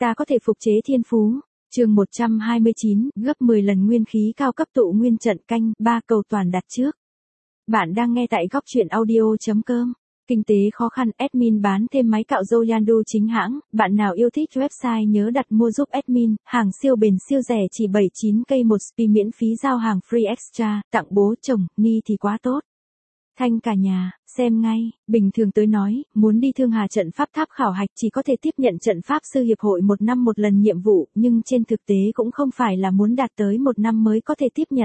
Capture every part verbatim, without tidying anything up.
Ta có thể phục chế thiên phú. Chương một trăm hai mươi chín, gấp mười lần nguyên khí cao cấp tụ nguyên trận canh, ba cầu toàn đặt trước. Bạn đang nghe tại góc truyện audio chấm com. Kinh tế khó khăn, admin bán thêm máy cạo râu Yandu chính hãng, bạn nào yêu thích website nhớ đặt mua giúp admin, hàng siêu bền siêu rẻ chỉ bảy mươi chín k một spi miễn phí giao hàng free extra, tặng bố chồng, ni thì quá tốt. Thanh cả nhà, xem ngay, bình thường tới nói, muốn đi Thương Hà trận pháp tháp khảo hạch chỉ có thể tiếp nhận trận pháp sư hiệp hội một năm một lần nhiệm vụ, nhưng trên thực tế cũng không phải là muốn đạt tới một năm mới có thể tiếp nhận.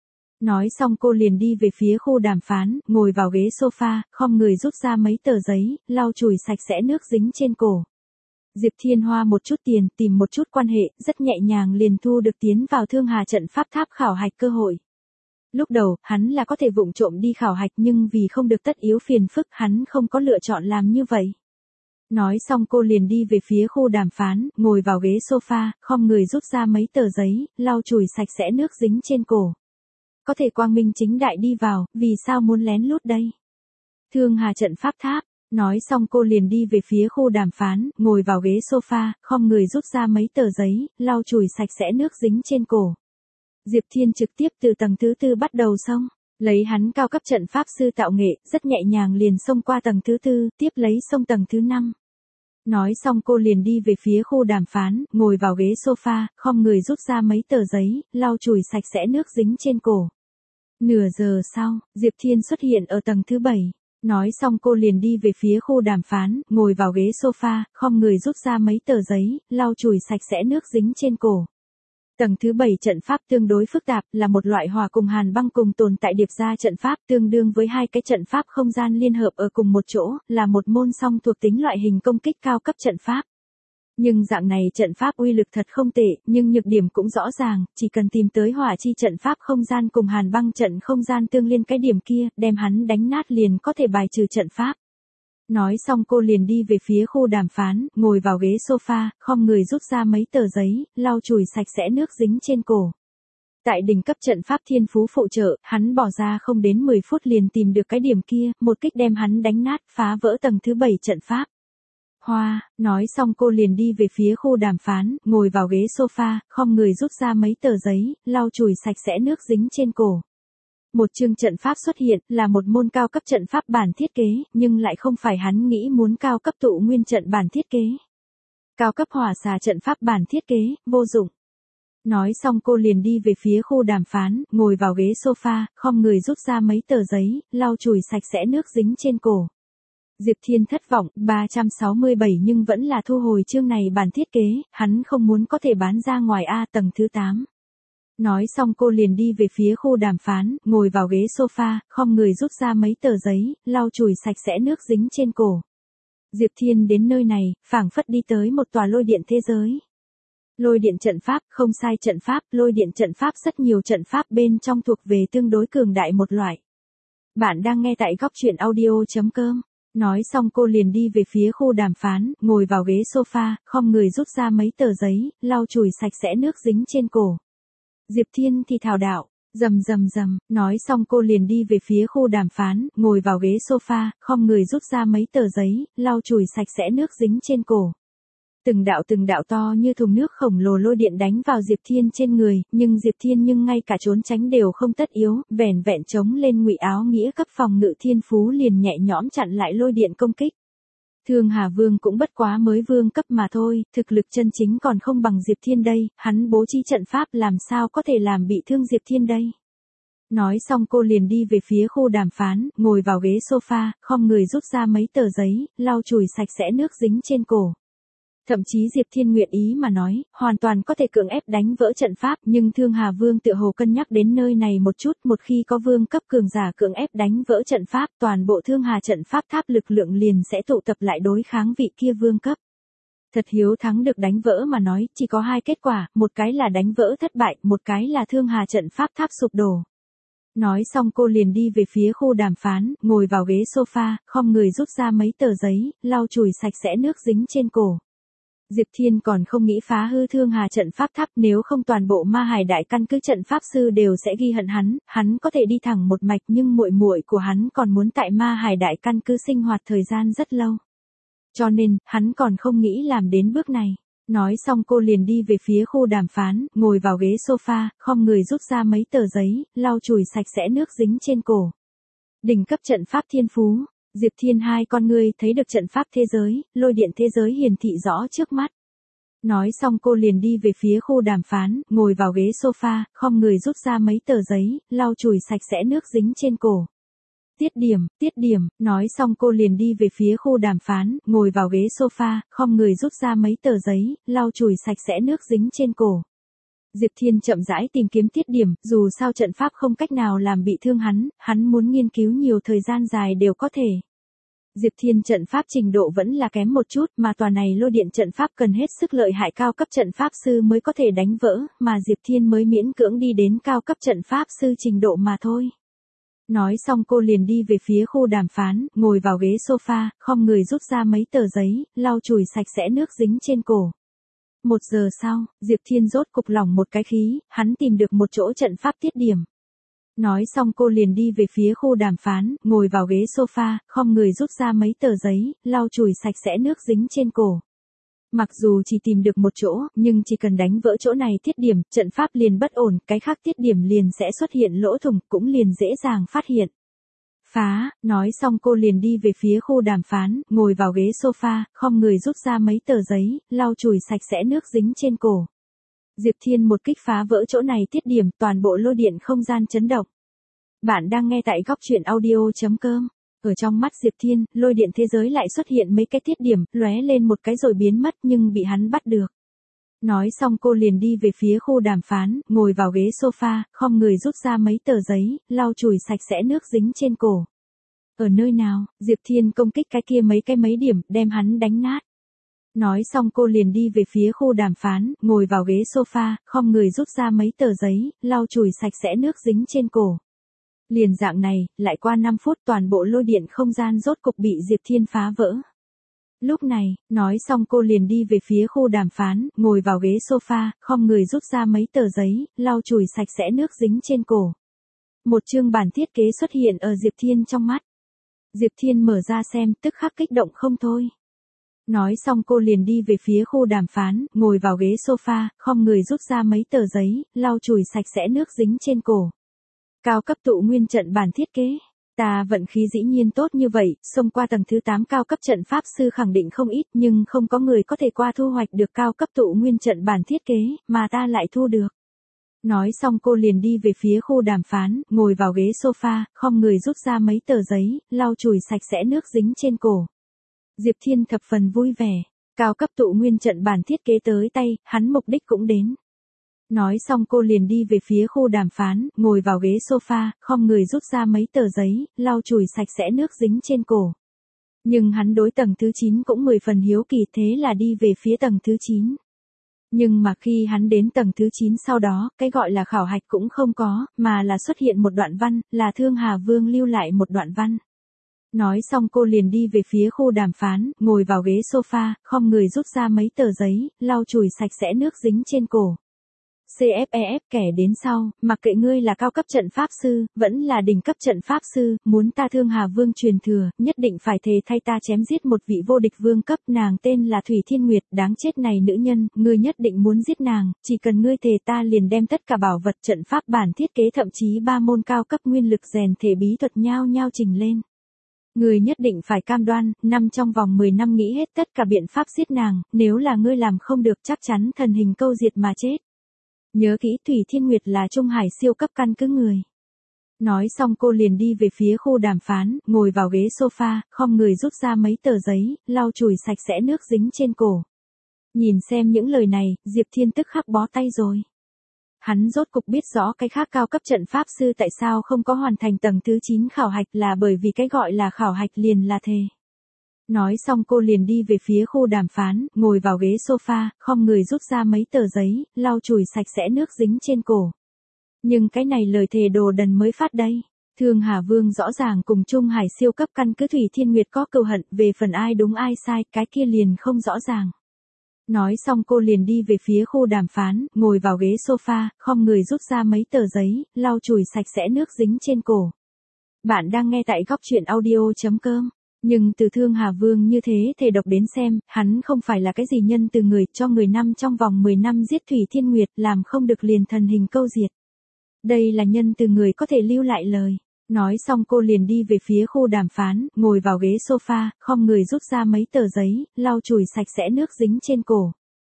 Nói xong cô liền đi về phía khu đàm phán, ngồi vào ghế sofa, khom người rút ra mấy tờ giấy, lau chùi sạch sẽ nước dính trên cổ. Diệp Thiên Hoa một chút tiền, tìm một chút quan hệ, rất nhẹ nhàng liền thu được tiến vào Thương Hà trận pháp tháp khảo hạch cơ hội. Lúc đầu, hắn là có thể vụng trộm đi khảo hạch nhưng vì không được tất yếu phiền phức hắn không có lựa chọn làm như vậy. Nói xong cô liền đi về phía khu đàm phán, ngồi vào ghế sofa, khom người rút ra mấy tờ giấy, lau chùi sạch sẽ nước dính trên cổ. Có thể quang minh chính đại đi vào, vì sao muốn lén lút đây? Thương Hà trận pháp tháp. Nói xong cô liền đi về phía khu đàm phán, ngồi vào ghế sofa, khom người rút ra mấy tờ giấy, lau chùi sạch sẽ nước dính trên cổ. Diệp Thiên trực tiếp từ tầng thứ tư bắt đầu xông, lấy hắn cao cấp trận pháp sư tạo nghệ, rất nhẹ nhàng liền xông qua tầng thứ tư, tiếp lấy xông tầng thứ năm. Nói xong cô liền đi về phía khu đàm phán, ngồi vào ghế sofa, khom người rút ra mấy tờ giấy, lau chùi sạch sẽ nước dính trên cổ. Nửa giờ sau, Diệp Thiên xuất hiện ở tầng thứ bảy. Nói xong cô liền đi về phía khu đàm phán, ngồi vào ghế sofa, khom người rút ra mấy tờ giấy, lau chùi sạch sẽ nước dính trên cổ. Tầng thứ bảy trận pháp tương đối phức tạp, là một loại hòa cùng hàn băng cùng tồn tại điệp ra trận pháp tương đương với hai cái trận pháp không gian liên hợp ở cùng một chỗ, là một môn song thuộc tính loại hình công kích cao cấp trận pháp. Nhưng dạng này trận pháp uy lực thật không tệ, nhưng nhược điểm cũng rõ ràng, chỉ cần tìm tới hỏa chi trận pháp không gian cùng hàn băng trận không gian tương liên cái điểm kia, đem hắn đánh nát liền có thể bài trừ trận pháp. Nói xong cô liền đi về phía khu đàm phán, ngồi vào ghế sofa, khom người rút ra mấy tờ giấy, lau chùi sạch sẽ nước dính trên cổ. Tại đỉnh cấp trận pháp thiên phú phụ trợ, hắn bỏ ra không đến mười phút liền tìm được cái điểm kia, một kích đem hắn đánh nát, phá vỡ tầng thứ bảy trận pháp. Hoa, nói xong cô liền đi về phía khu đàm phán, ngồi vào ghế sofa, khom người rút ra mấy tờ giấy, lau chùi sạch sẽ nước dính trên cổ. Một chương trận pháp xuất hiện, là một môn cao cấp trận pháp bản thiết kế, nhưng lại không phải hắn nghĩ muốn cao cấp tụ nguyên trận bản thiết kế. Cao cấp hỏa xà trận pháp bản thiết kế, vô dụng. Nói xong cô liền đi về phía khu đàm phán, ngồi vào ghế sofa, khom người rút ra mấy tờ giấy, lau chùi sạch sẽ nước dính trên cổ. Diệp Thiên thất vọng, ba trăm sáu mươi bảy nhưng vẫn là thu hồi chương này bản thiết kế, hắn không muốn có thể bán ra ngoài A tầng thứ tám. Nói xong cô liền đi về phía khu đàm phán, ngồi vào ghế sofa, khom người rút ra mấy tờ giấy, lau chùi sạch sẽ nước dính trên cổ. Diệp Thiên đến nơi này, phảng phất đi tới một tòa lôi điện thế giới. Lôi điện trận pháp, không sai trận pháp, lôi điện trận pháp rất nhiều trận pháp bên trong thuộc về tương đối cường đại một loại. Bạn đang nghe tại góc truyện audio chấm com. Nói xong cô liền đi về phía khu đàm phán, ngồi vào ghế sofa, khom người rút ra mấy tờ giấy, lau chùi sạch sẽ nước dính trên cổ. Diệp Thiên thì thảo đạo, rầm rầm rầm, nói xong cô liền đi về phía khu đàm phán, ngồi vào ghế sofa, khom người rút ra mấy tờ giấy, lau chùi sạch sẽ nước dính trên cổ. Từng đạo từng đạo to như thùng nước khổng lồ lôi điện đánh vào Diệp Thiên trên người, nhưng Diệp Thiên nhưng ngay cả trốn tránh đều không tất yếu, vẻn vẹn chống lên ngụy áo nghĩa cấp phòng ngự thiên phú liền nhẹ nhõm chặn lại lôi điện công kích. Thương Hà Vương cũng bất quá mới vương cấp mà thôi, thực lực chân chính còn không bằng Diệp Thiên đây, hắn bố trí trận pháp làm sao có thể làm bị thương Diệp Thiên đây. Nói xong cô liền đi về phía khu đàm phán, ngồi vào ghế sofa, khom người rút ra mấy tờ giấy, lau chùi sạch sẽ nước dính trên cổ. Thậm chí Diệp Thiên nguyện ý mà nói, hoàn toàn có thể cưỡng ép đánh vỡ trận pháp, nhưng Thương Hà Vương tựa hồ cân nhắc đến nơi này một chút, một khi có vương cấp cường giả cưỡng ép đánh vỡ trận pháp, toàn bộ Thương Hà trận pháp tháp lực lượng liền sẽ tụ tập lại đối kháng vị kia vương cấp. Thật hiếu thắng được đánh vỡ mà nói, chỉ có hai kết quả, một cái là đánh vỡ thất bại, một cái là Thương Hà trận pháp tháp sụp đổ. Nói xong cô liền đi về phía khu đàm phán, ngồi vào ghế sofa, khom người rút ra mấy tờ giấy, lau chùi sạch sẽ nước dính trên cổ. Diệp Thiên còn không nghĩ phá hư Thương Hà trận pháp tháp, nếu không toàn bộ Ma Hải đại căn cứ trận pháp sư đều sẽ ghi hận hắn, hắn có thể đi thẳng một mạch nhưng muội muội của hắn còn muốn tại Ma Hải đại căn cứ sinh hoạt thời gian rất lâu. Cho nên, hắn còn không nghĩ làm đến bước này. Nói xong cô liền đi về phía khu đàm phán, ngồi vào ghế sofa, khom người rút ra mấy tờ giấy, lau chùi sạch sẽ nước dính trên cổ. Đỉnh cấp trận pháp thiên phú, Diệp Thiên hai con ngươi thấy được trận pháp thế giới, lôi điện thế giới hiển thị rõ trước mắt. Nói xong cô liền đi về phía khu đàm phán, ngồi vào ghế sofa, khom người rút ra mấy tờ giấy, lau chùi sạch sẽ nước dính trên cổ. Tiết điểm, tiết điểm, nói xong cô liền đi về phía khu đàm phán, ngồi vào ghế sofa, khom người rút ra mấy tờ giấy, lau chùi sạch sẽ nước dính trên cổ. Diệp Thiên chậm rãi tìm kiếm tiết điểm, dù sao trận pháp không cách nào làm bị thương hắn, hắn muốn nghiên cứu nhiều thời gian dài đều có thể. Diệp Thiên trận pháp trình độ vẫn là kém một chút, mà tòa này lôi điện trận pháp cần hết sức lợi hại cao cấp trận pháp sư mới có thể đánh vỡ, mà Diệp Thiên mới miễn cưỡng đi đến cao cấp trận pháp sư trình độ mà thôi. Nói xong cô liền đi về phía khu đàm phán, ngồi vào ghế sofa, khom người rút ra mấy tờ giấy, lau chùi sạch sẽ nước dính trên cổ. Một giờ sau, Diệp Thiên rốt cục lỏng một cái khí, hắn tìm được một chỗ trận pháp tiết điểm. Nói xong cô liền đi về phía khu đàm phán, ngồi vào ghế sofa, khom người rút ra mấy tờ giấy, lau chùi sạch sẽ nước dính trên cổ. Mặc dù chỉ tìm được một chỗ, nhưng chỉ cần đánh vỡ chỗ này tiết điểm, trận pháp liền bất ổn, cái khác tiết điểm liền sẽ xuất hiện lỗ thủng, cũng liền dễ dàng phát hiện. Phá, nói xong cô liền đi về phía khu đàm phán, ngồi vào ghế sofa, khom người rút ra mấy tờ giấy, lau chùi sạch sẽ nước dính trên cổ. Diệp Thiên một kích phá vỡ chỗ này tiết điểm, toàn bộ lôi điện không gian chấn động. Bạn đang nghe tại góc truyện audio chấm com. Ở trong mắt Diệp Thiên, lôi điện thế giới lại xuất hiện mấy cái tiết điểm, lóe lên một cái rồi biến mất nhưng bị hắn bắt được. Nói xong cô liền đi về phía khu đàm phán, ngồi vào ghế sofa, khom người rút ra mấy tờ giấy, lau chùi sạch sẽ nước dính trên cổ. Ở nơi nào, Diệp Thiên công kích cái kia mấy cái mấy điểm, đem hắn đánh nát. Nói xong cô liền đi về phía khu đàm phán, ngồi vào ghế sofa, khom người rút ra mấy tờ giấy, lau chùi sạch sẽ nước dính trên cổ. Liền dạng này, lại qua năm phút toàn bộ lôi điện không gian rốt cục bị Diệp Thiên phá vỡ. Lúc này, nói xong cô liền đi về phía khu đàm phán, ngồi vào ghế sofa, khom người rút ra mấy tờ giấy, lau chùi sạch sẽ nước dính trên cổ. Một chương bản thiết kế xuất hiện ở Diệp Thiên trong mắt. Diệp Thiên mở ra xem, tức khắc kích động không thôi. Nói xong cô liền đi về phía khu đàm phán, ngồi vào ghế sofa, khom người rút ra mấy tờ giấy, lau chùi sạch sẽ nước dính trên cổ. Cao cấp tụ nguyên trận bản thiết kế. Ta vận khí dĩ nhiên tốt như vậy, xông qua tầng thứ tám cao cấp trận pháp sư khẳng định không ít nhưng không có người có thể qua thu hoạch được cao cấp tụ nguyên trận bản thiết kế, mà ta lại thu được. Nói xong cô liền đi về phía khu đàm phán, ngồi vào ghế sofa, khom người rút ra mấy tờ giấy, lau chùi sạch sẽ nước dính trên cổ. Diệp Thiên thập phần vui vẻ, cao cấp tụ nguyên trận bản thiết kế tới tay, hắn mục đích cũng đến. Nói xong cô liền đi về phía khu đàm phán, ngồi vào ghế sofa, khom người rút ra mấy tờ giấy, lau chùi sạch sẽ nước dính trên cổ. Nhưng hắn đối tầng thứ chín cũng mười phần hiếu kỳ, thế là đi về phía tầng thứ chín. Nhưng mà khi hắn đến tầng thứ chín sau đó, cái gọi là khảo hạch cũng không có, mà là xuất hiện một đoạn văn, là Thương Hà Vương lưu lại một đoạn văn. Nói xong cô liền đi về phía khu đàm phán, ngồi vào ghế sofa, khom người rút ra mấy tờ giấy, lau chùi sạch sẽ nước dính trên cổ. xê ép e ép kẻ đến sau, mặc kệ ngươi là cao cấp trận pháp sư, vẫn là đỉnh cấp trận pháp sư, muốn ta Thương Hà Vương truyền thừa, nhất định phải thề thay ta chém giết một vị vô địch vương cấp, nàng tên là Thủy Thiên Nguyệt, đáng chết này nữ nhân, ngươi nhất định muốn giết nàng, chỉ cần ngươi thề ta liền đem tất cả bảo vật trận pháp bản thiết kế thậm chí ba môn cao cấp nguyên lực rèn thể bí thuật nhao nhao trình lên. Ngươi nhất định phải cam đoan, năm trong vòng mười năm nghĩ hết tất cả biện pháp giết nàng, nếu là ngươi làm không được chắc chắn thần hình câu diệt mà chết. Nhớ kỹ Thủy Thiên Nguyệt là Trung Hải siêu cấp căn cứ người. Nói xong cô liền đi về phía khu đàm phán, ngồi vào ghế sofa, khom người rút ra mấy tờ giấy, lau chùi sạch sẽ nước dính trên cổ. Nhìn xem những lời này, Diệp Thiên tức khắc bó tay rồi. Hắn rốt cục biết rõ cái khác cao cấp trận pháp sư tại sao không có hoàn thành tầng thứ chín khảo hạch là bởi vì cái gọi là khảo hạch liền là thề. Nói xong cô liền đi về phía khu đàm phán, ngồi vào ghế sofa, khom người rút ra mấy tờ giấy, lau chùi sạch sẽ nước dính trên cổ. Nhưng cái này lời thề đồ đần mới phát đây. Thương Hà Vương rõ ràng cùng Trung Hải siêu cấp căn cứ Thủy Thiên Nguyệt có cừu hận, về phần ai đúng ai sai, cái kia liền không rõ ràng. Nói xong cô liền đi về phía khu đàm phán, ngồi vào ghế sofa, khom người rút ra mấy tờ giấy, lau chùi sạch sẽ nước dính trên cổ. Bạn đang nghe tại góc truyện audio chấm com. Nhưng từ Thương Hà Vương như thế thể độc đến xem, hắn không phải là cái gì nhân từ người, cho người năm trong vòng mười năm giết Thủy Thiên Nguyệt, làm không được liền thần hình câu diệt. Đây là nhân từ người có thể lưu lại lời. Nói xong cô liền đi về phía khu đàm phán, ngồi vào ghế sofa, khom người rút ra mấy tờ giấy, lau chùi sạch sẽ nước dính trên cổ.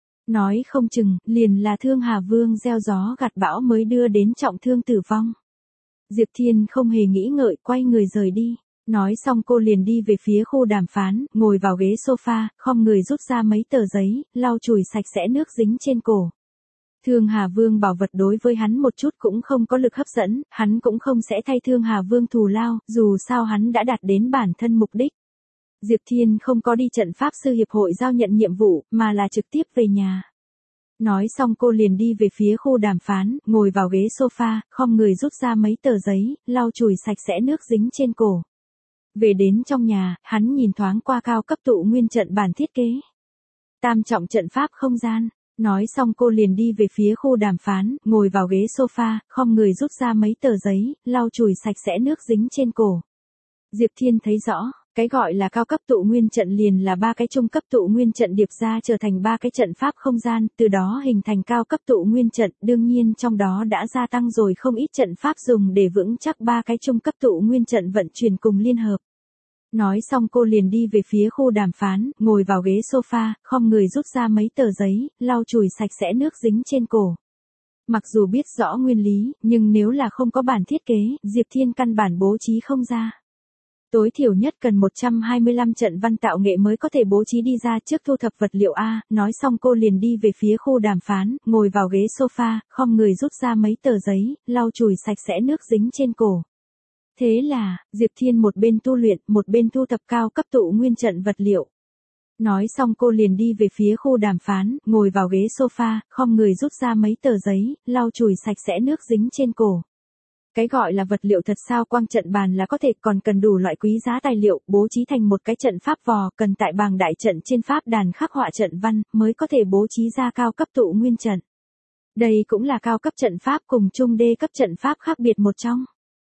Nói không chừng, liền là Thương Hà Vương gieo gió gặt bão mới đưa đến trọng thương tử vong. Diệp Thiên không hề nghĩ ngợi, quay người rời đi. Nói xong cô liền đi về phía khu đàm phán, ngồi vào ghế sofa, khom người rút ra mấy tờ giấy, lau chùi sạch sẽ nước dính trên cổ. Thương Hà Vương bảo vật đối với hắn một chút cũng không có lực hấp dẫn, hắn cũng không sẽ thay Thương Hà Vương thù lao, dù sao hắn đã đạt đến bản thân mục đích. Diệp Thiên không có đi trận pháp sư hiệp hội giao nhận nhiệm vụ, mà là trực tiếp về nhà. Nói xong cô liền đi về phía khu đàm phán, ngồi vào ghế sofa, khom người rút ra mấy tờ giấy, lau chùi sạch sẽ nước dính trên cổ. Về đến trong nhà, hắn nhìn thoáng qua cao cấp tụ nguyên trận bản thiết kế. Tam trọng trận pháp không gian. Nói xong cô liền đi về phía khu đàm phán, ngồi vào ghế sofa, khom người rút ra mấy tờ giấy, lau chùi sạch sẽ nước dính trên cổ. Diệp Thiên thấy rõ, cái gọi là cao cấp tụ nguyên trận liền là ba cái trung cấp tụ nguyên trận điệp ra trở thành ba cái trận pháp không gian, từ đó hình thành cao cấp tụ nguyên trận, đương nhiên trong đó đã gia tăng rồi không ít trận pháp dùng để vững chắc ba cái trung cấp tụ nguyên trận vận chuyển cùng liên hợp. Nói xong cô liền đi về phía khu đàm phán, ngồi vào ghế sofa, khom người rút ra mấy tờ giấy, lau chùi sạch sẽ nước dính trên cổ. Mặc dù biết rõ nguyên lý, nhưng nếu là không có bản thiết kế, Diệp Thiên căn bản bố trí không ra. Tối thiểu nhất cần một trăm hai mươi lăm trận văn tạo nghệ mới có thể bố trí đi ra trước thu thập vật liệu A. Nói xong cô liền đi về phía khu đàm phán, ngồi vào ghế sofa, khom người rút ra mấy tờ giấy, lau chùi sạch sẽ nước dính trên cổ. Thế là, Diệp Thiên một bên tu luyện, một bên thu thập cao cấp tụ nguyên trận vật liệu. Nói xong cô liền đi về phía khu đàm phán, ngồi vào ghế sofa, khom người rút ra mấy tờ giấy, lau chùi sạch sẽ nước dính trên cổ. Cái gọi là vật liệu thật sao quang trận bàn là có thể còn cần đủ loại quý giá tài liệu, bố trí thành một cái trận pháp vò, cần tại bảng đại trận trên pháp đàn khắc họa trận văn, mới có thể bố trí ra cao cấp tụ nguyên trận. Đây cũng là cao cấp trận pháp cùng trung đê cấp trận pháp khác biệt một trong.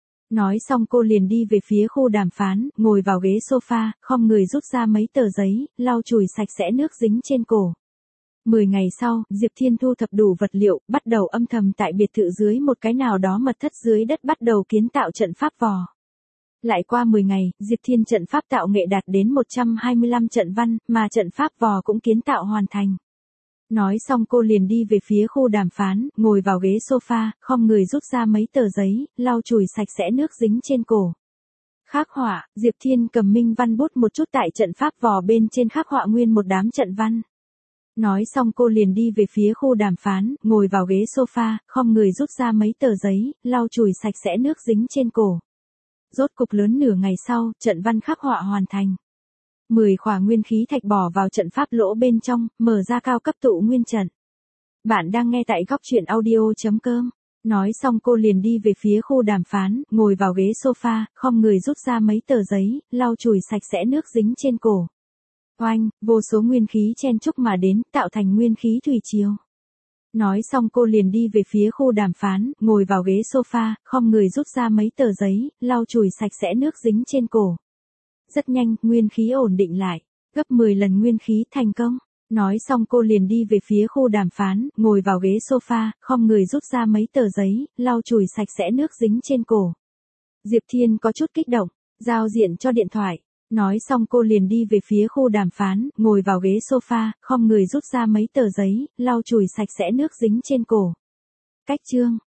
Nói xong cô liền đi về phía khu đàm phán, ngồi vào ghế sofa, khom người rút ra mấy tờ giấy, lau chùi sạch sẽ nước dính trên cổ. Mười ngày sau, Diệp Thiên thu thập đủ vật liệu, bắt đầu âm thầm tại biệt thự dưới một cái nào đó mật thất dưới đất bắt đầu kiến tạo trận pháp vò. Lại qua mười ngày, Diệp Thiên trận pháp tạo nghệ đạt đến một trăm hai mươi lăm trận văn, mà trận pháp vò cũng kiến tạo hoàn thành. Nói xong cô liền đi về phía khu đàm phán, ngồi vào ghế sofa, khom người rút ra mấy tờ giấy, lau chùi sạch sẽ nước dính trên cổ. Khắc họa, Diệp Thiên cầm minh văn bút một chút tại trận pháp vò bên trên khắc họa nguyên một đám trận văn. Nói xong cô liền đi về phía khu đàm phán, ngồi vào ghế sofa, khom người rút ra mấy tờ giấy, lau chùi sạch sẽ nước dính trên cổ. Rốt cục lớn nửa ngày sau, trận văn khắc họa hoàn thành. mười khỏa nguyên khí thạch bỏ vào trận pháp lỗ bên trong, mở ra cao cấp tụ nguyên trận. Bạn đang nghe tại góc truyện audio chấm com. Nói xong cô liền đi về phía khu đàm phán, ngồi vào ghế sofa, khom người rút ra mấy tờ giấy, lau chùi sạch sẽ nước dính trên cổ. Oanh, vô số nguyên khí chen chúc mà đến, tạo thành nguyên khí thủy triều. Nói xong cô liền đi về phía khu đàm phán, ngồi vào ghế sofa, khom người rút ra mấy tờ giấy, lau chùi sạch sẽ nước dính trên cổ. Rất nhanh, nguyên khí ổn định lại, gấp mười lần nguyên khí thành công. Nói xong cô liền đi về phía khu đàm phán, ngồi vào ghế sofa, khom người rút ra mấy tờ giấy, lau chùi sạch sẽ nước dính trên cổ. Diệp Thiên có chút kích động, giao diện cho điện thoại. Nói xong cô liền đi về phía khu đàm phán, ngồi vào ghế sofa, khom người rút ra mấy tờ giấy, lau chùi sạch sẽ nước dính trên cổ. Cách chương